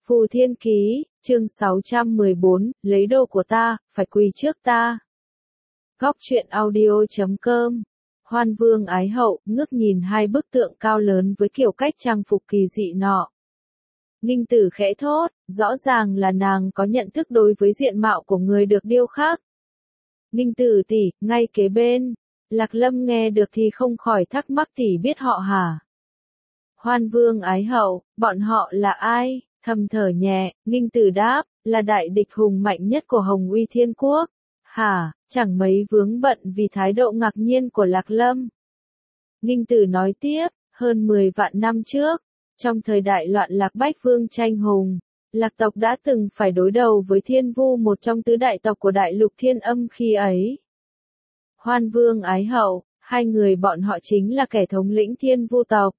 Phù Thiên Ký, chương 614, lấy đồ của ta, phải quỳ trước ta. Góc truyện audio.com. Hoan Vương Ái Hậu, ngước nhìn hai bức tượng cao lớn với kiểu cách trang phục kỳ dị nọ. Ninh Tử khẽ thốt, rõ ràng là nàng có nhận thức đối với diện mạo của người được điêu khắc. Ninh Tử tỷ, ngay kế bên. Lạc Lâm nghe được thì không khỏi thắc mắc, tỷ biết họ hả? Hoan Vương Ái Hậu, bọn họ là ai? Thầm thở nhẹ, Ninh Tử đáp, là đại địch hùng mạnh nhất của Hồng Uy Thiên Quốc. Hả, chẳng mấy vướng bận vì thái độ ngạc nhiên của Lạc Lâm. Ninh Tử nói tiếp, hơn 10 vạn năm trước, trong thời đại loạn lạc bách vương tranh hùng, Lạc tộc đã từng phải đối đầu với Thiên Vu, một trong tứ đại tộc của đại lục Thiên Âm khi ấy. Hoan Vương Ái Hậu, hai người bọn họ chính là kẻ thống lĩnh Thiên Vu tộc.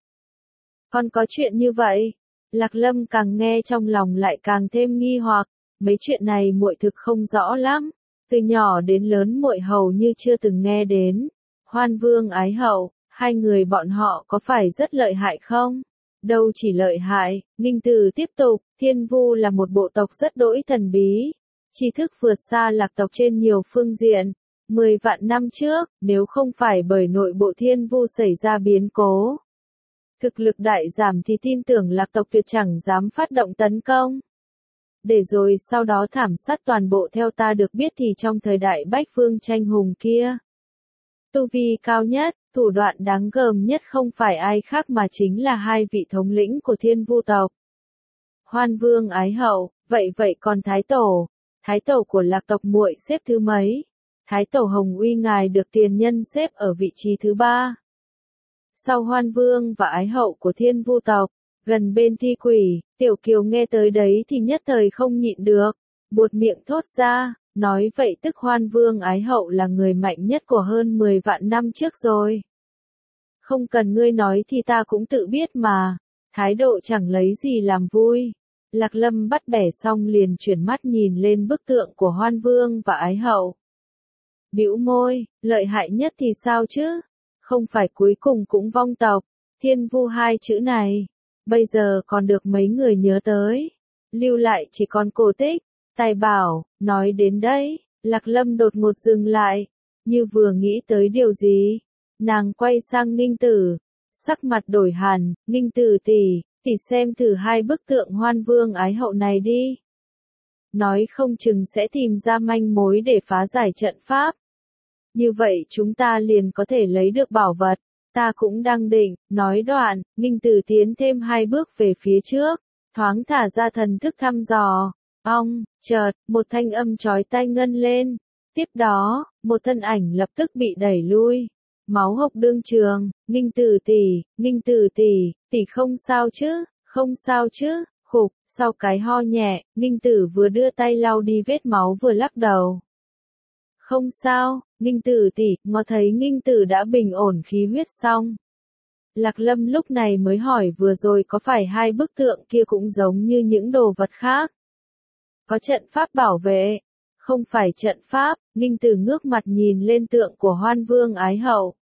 Còn có chuyện như vậy? Lạc Lâm càng nghe trong lòng lại càng thêm nghi hoặc, mấy chuyện này muội thực không rõ lắm, từ nhỏ đến lớn muội hầu như chưa từng nghe đến. Hoan Vương Ái Hậu, hai người bọn họ có phải rất lợi hại không? Đâu chỉ lợi hại, Ninh Tử tiếp tục, Thiên Vu là một bộ tộc rất đỗi thần bí, tri thức vượt xa Lạc tộc trên nhiều phương diện. 10 vạn năm trước, nếu không phải bởi nội bộ Thiên Vu xảy ra biến cố, thực lực đại giảm thì tin tưởng Lạc tộc tuyệt chẳng dám phát động tấn công. Để rồi sau đó thảm sát toàn bộ. Theo ta được biết thì trong thời đại bách vương tranh hùng kia, tu vi cao nhất, thủ đoạn đáng gờm nhất không phải ai khác mà chính là hai vị thống lĩnh của Thiên Vu tộc. Hoan Vương Ái Hậu, vậy còn Thái tổ của Lạc tộc muội xếp thứ mấy? Thái tổ Hồng Uy ngài được tiền nhân xếp ở vị trí thứ 3. Sau Hoan Vương và Ái Hậu của Thiên Vu tộc, gần bên Thi Quỷ, Tiểu Kiều nghe tới đấy thì nhất thời không nhịn được, buột miệng thốt ra, nói vậy tức Hoan Vương Ái Hậu là người mạnh nhất của hơn 10 vạn năm trước rồi. Không cần ngươi nói thì ta cũng tự biết mà, thái độ chẳng lấy gì làm vui. Lạc Lâm bắt bẻ xong liền chuyển mắt nhìn lên bức tượng của Hoan Vương và Ái Hậu. Bĩu môi, lợi hại nhất thì sao chứ? Không phải cuối cùng cũng vong tộc, Thiên Vu hai chữ này, bây giờ còn được mấy người nhớ tới, lưu lại chỉ còn cổ tích, tài bảo. Nói đến đây, Lạc Lâm đột ngột dừng lại, như vừa nghĩ tới điều gì, nàng quay sang Ninh Tử, sắc mặt đổi hẳn, Ninh Tử tỷ xem thử hai bức tượng Hoan Vương Ái Hậu này đi. Nói không chừng sẽ tìm ra manh mối để phá giải trận pháp. Như vậy chúng ta liền có thể lấy được bảo vật. Ta cũng đang định, nói đoạn, Ninh Tử tiến thêm hai bước về phía trước, thoáng thả ra thần thức thăm dò. Chợt, một thanh âm chói tai ngân lên. Tiếp đó, một thân ảnh lập tức bị đẩy lui. Máu hộc đương trường, Ninh Tử tỷ không sao chứ, khục, sau cái ho nhẹ, Ninh Tử vừa đưa tay lau đi vết máu vừa lắc đầu. Không sao, Ninh Tử tỷ, ngó thấy Ninh Tử đã bình ổn khí huyết xong. Lạc Lâm lúc này mới hỏi vừa rồi có phải hai bức tượng kia cũng giống như những đồ vật khác? Có trận pháp bảo vệ? Không phải trận pháp, Ninh Tử ngước mặt nhìn lên tượng của Hoan Vương Ái Hậu.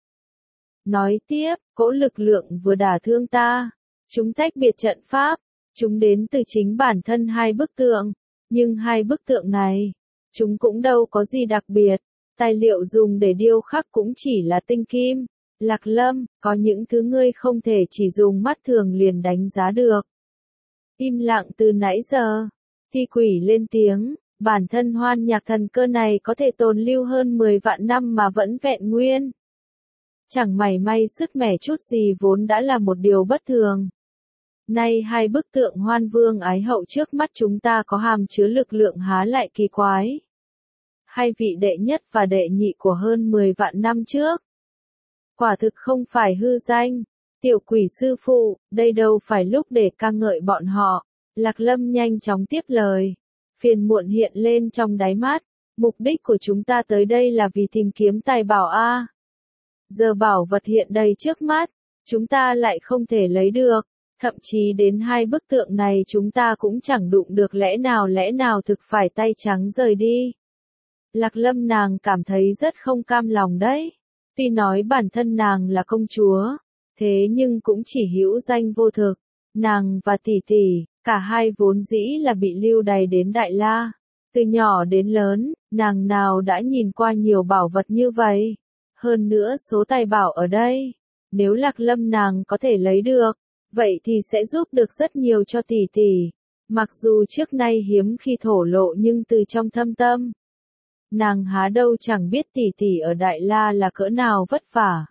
Nói tiếp, cỗ lực lượng vừa đả thương ta. Chúng tách biệt trận pháp, chúng đến từ chính bản thân hai bức tượng. Nhưng hai bức tượng này, chúng cũng đâu có gì đặc biệt, tài liệu dùng để điêu khắc cũng chỉ là tinh kim. Lạc Lâm, có những thứ ngươi không thể chỉ dùng mắt thường liền đánh giá được. Im lặng từ nãy giờ, Thi Quỷ lên tiếng, bản thân hoan nhạc thần cơ này có thể tồn lưu hơn 10 vạn năm mà vẫn vẹn nguyên. Chẳng mảy may sứt mẻ chút gì vốn đã là một điều bất thường. Nay hai bức tượng Hoan Vương Ái Hậu trước mắt chúng ta có hàm chứa lực lượng há lại kỳ quái. Hai vị đệ nhất và đệ nhị của hơn 10 vạn năm trước. Quả thực không phải hư danh. Tiểu Quỷ sư phụ, đây đâu phải lúc để ca ngợi bọn họ. Lạc Lâm nhanh chóng tiếp lời. Phiền muộn hiện lên trong đáy mắt. Mục đích của chúng ta tới đây là vì tìm kiếm tài bảo A. Giờ bảo vật hiện đầy trước mắt, chúng ta lại không thể lấy được. Thậm chí đến hai bức tượng này chúng ta cũng chẳng đụng được, lẽ nào thực phải tay trắng rời đi. Lạc Lâm nàng cảm thấy rất không cam lòng đấy. Tuy nói bản thân nàng là công chúa, thế nhưng cũng chỉ hữu danh vô thực. Nàng và tỷ tỷ, Cả hai vốn dĩ là bị lưu đày đến Đại La. Từ nhỏ đến lớn, nàng nào đã nhìn qua nhiều bảo vật như vậy. Hơn nữa số tài bảo ở đây, nếu Lạc Lâm nàng có thể lấy được, vậy thì sẽ giúp được rất nhiều cho tỷ tỷ. Mặc dù trước nay hiếm khi thổ lộ nhưng từ trong thâm tâm, nàng há đâu chẳng biết tỷ tỷ ở Đại La là cỡ nào vất vả.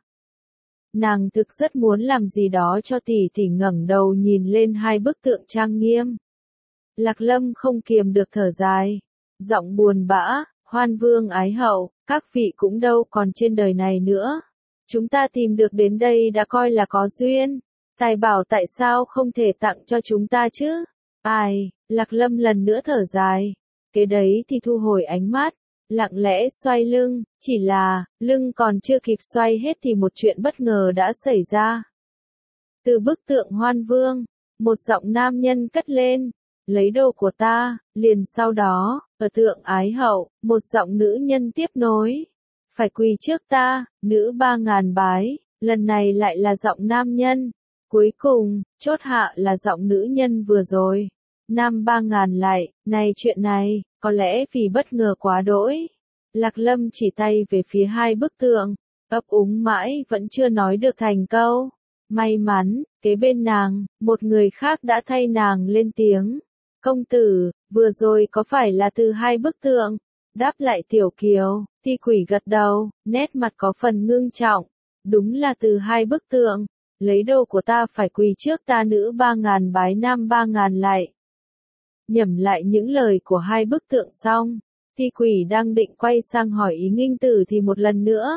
Nàng thực rất muốn làm gì đó cho tỷ tỷ. Ngẩng đầu nhìn lên hai bức tượng trang nghiêm. Lạc Lâm không kiềm được thở dài, giọng buồn bã, Hoan Vương ái hậu, các vị cũng đâu còn trên đời này nữa. Chúng ta tìm được đến đây đã coi là có duyên, tài bảo tại sao không thể tặng cho chúng ta chứ? Ai, Lạc Lâm lần nữa thở dài, kế đấy thì thu hồi ánh mắt, lặng lẽ xoay lưng, chỉ là, lưng còn chưa kịp xoay hết thì một chuyện bất ngờ đã xảy ra. Từ bức tượng Hoan Vương, một giọng nam nhân cất lên, lấy đồ của ta, liền sau đó, ở tượng ái hậu, một giọng nữ nhân tiếp nối. Phải quỳ trước ta, nữ 3.000 bái, lần này lại là giọng nam nhân. Cuối cùng, chốt hạ là giọng nữ nhân vừa rồi. Nam 3.000 lại, này chuyện này, có lẽ vì bất ngờ quá đỗi. Lạc Lâm chỉ tay về phía hai bức tượng, ấp úng mãi vẫn chưa nói được thành câu. May mắn, kế bên nàng, một người khác đã thay nàng lên tiếng. Công tử, vừa rồi có phải là từ hai bức tượng? Đáp lại Tiểu Kiều, Ti Quỷ gật đầu, nét mặt có phần ngưng trọng. Đúng là từ hai bức tượng. Lấy đồ của ta phải quỳ trước ta, nữ 3.000 bái, nam 3.000 lại. Nhẩm lại những lời của hai bức tượng xong, Ti Quỷ đang định quay sang hỏi ý Nghinh Tử thì một lần nữa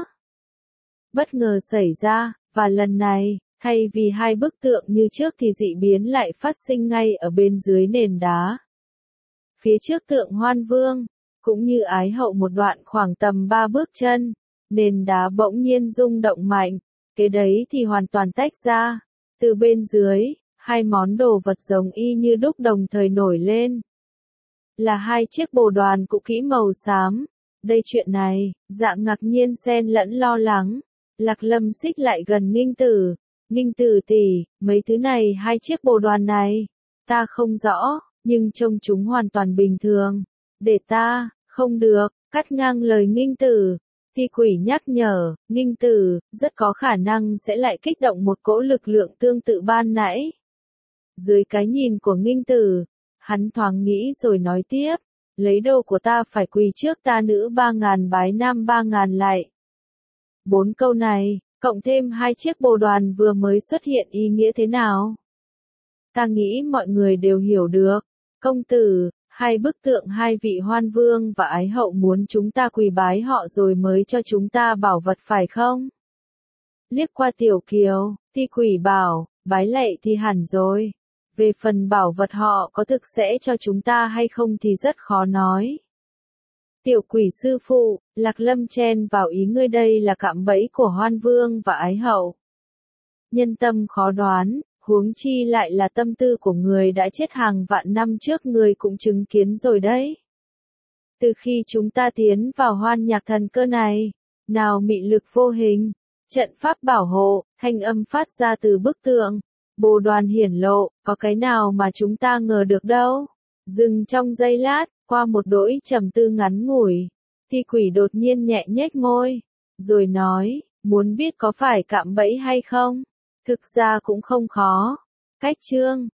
bất ngờ xảy ra, và lần này, thay vì hai bức tượng như trước thì dị biến lại phát sinh ngay ở bên dưới nền đá. Phía trước tượng Hoan Vương, cũng như ái hậu một đoạn khoảng tầm 3 bước chân, nền đá bỗng nhiên rung động mạnh, kế đấy thì hoàn toàn tách ra. Từ bên dưới, hai món đồ vật giống y như đúc đồng thời nổi lên. Là hai chiếc bồ đoàn cũ kỹ màu xám. Đây chuyện này, dạng ngạc nhiên xen lẫn lo lắng. Lạc Lâm xích lại gần Nghinh Tử. Nghinh Tử tỷ, mấy thứ này, hai chiếc bồ đoàn này, ta không rõ, nhưng trông chúng hoàn toàn bình thường. Để ta, không được, cắt ngang lời Nghinh Tử. Ti Quỷ nhắc nhở, Nghinh Tử, rất có khả năng sẽ lại kích động một cỗ lực lượng tương tự ban nãy. Dưới cái nhìn của Nghinh Tử, hắn thoáng nghĩ rồi nói tiếp, lấy đồ của ta phải quỳ trước ta, nữ 3.000 bái, nam 3.000 lại. 4 câu này, cộng thêm hai chiếc bồ đoàn vừa mới xuất hiện ý nghĩa thế nào? Ta nghĩ mọi người đều hiểu được. Công tử, hai bức tượng hai vị Hoan Vương và ái hậu muốn chúng ta quỳ bái họ rồi mới cho chúng ta bảo vật phải không? Liếc qua Tiểu Kiều, Ti Quỷ bảo, bái lạy thì hẳn rồi. Về phần bảo vật họ có thực sẽ cho chúng ta hay không thì rất khó nói. Tiểu Quỷ sư phụ, Lạc Lâm chen vào ý, ngươi đây là cạm bẫy của Hoan Vương và ái hậu. Nhân tâm khó đoán, huống chi lại là tâm tư của người đã chết hàng vạn năm trước, người cũng chứng kiến rồi đấy. Từ khi chúng ta tiến vào Hoan Nhạc Thần Cơ này, nào mị lực vô hình, trận pháp bảo hộ, thanh âm phát ra từ bức tượng, bồ đoàn hiển lộ, có cái nào mà chúng ta ngờ được đâu. Dừng trong giây lát, qua một đỗi trầm tư ngắn ngủi, Ti Quỷ đột nhiên nhẹ nhếch môi, rồi nói, muốn biết có phải cạm bẫy hay không? Thực ra cũng không khó. Cách chương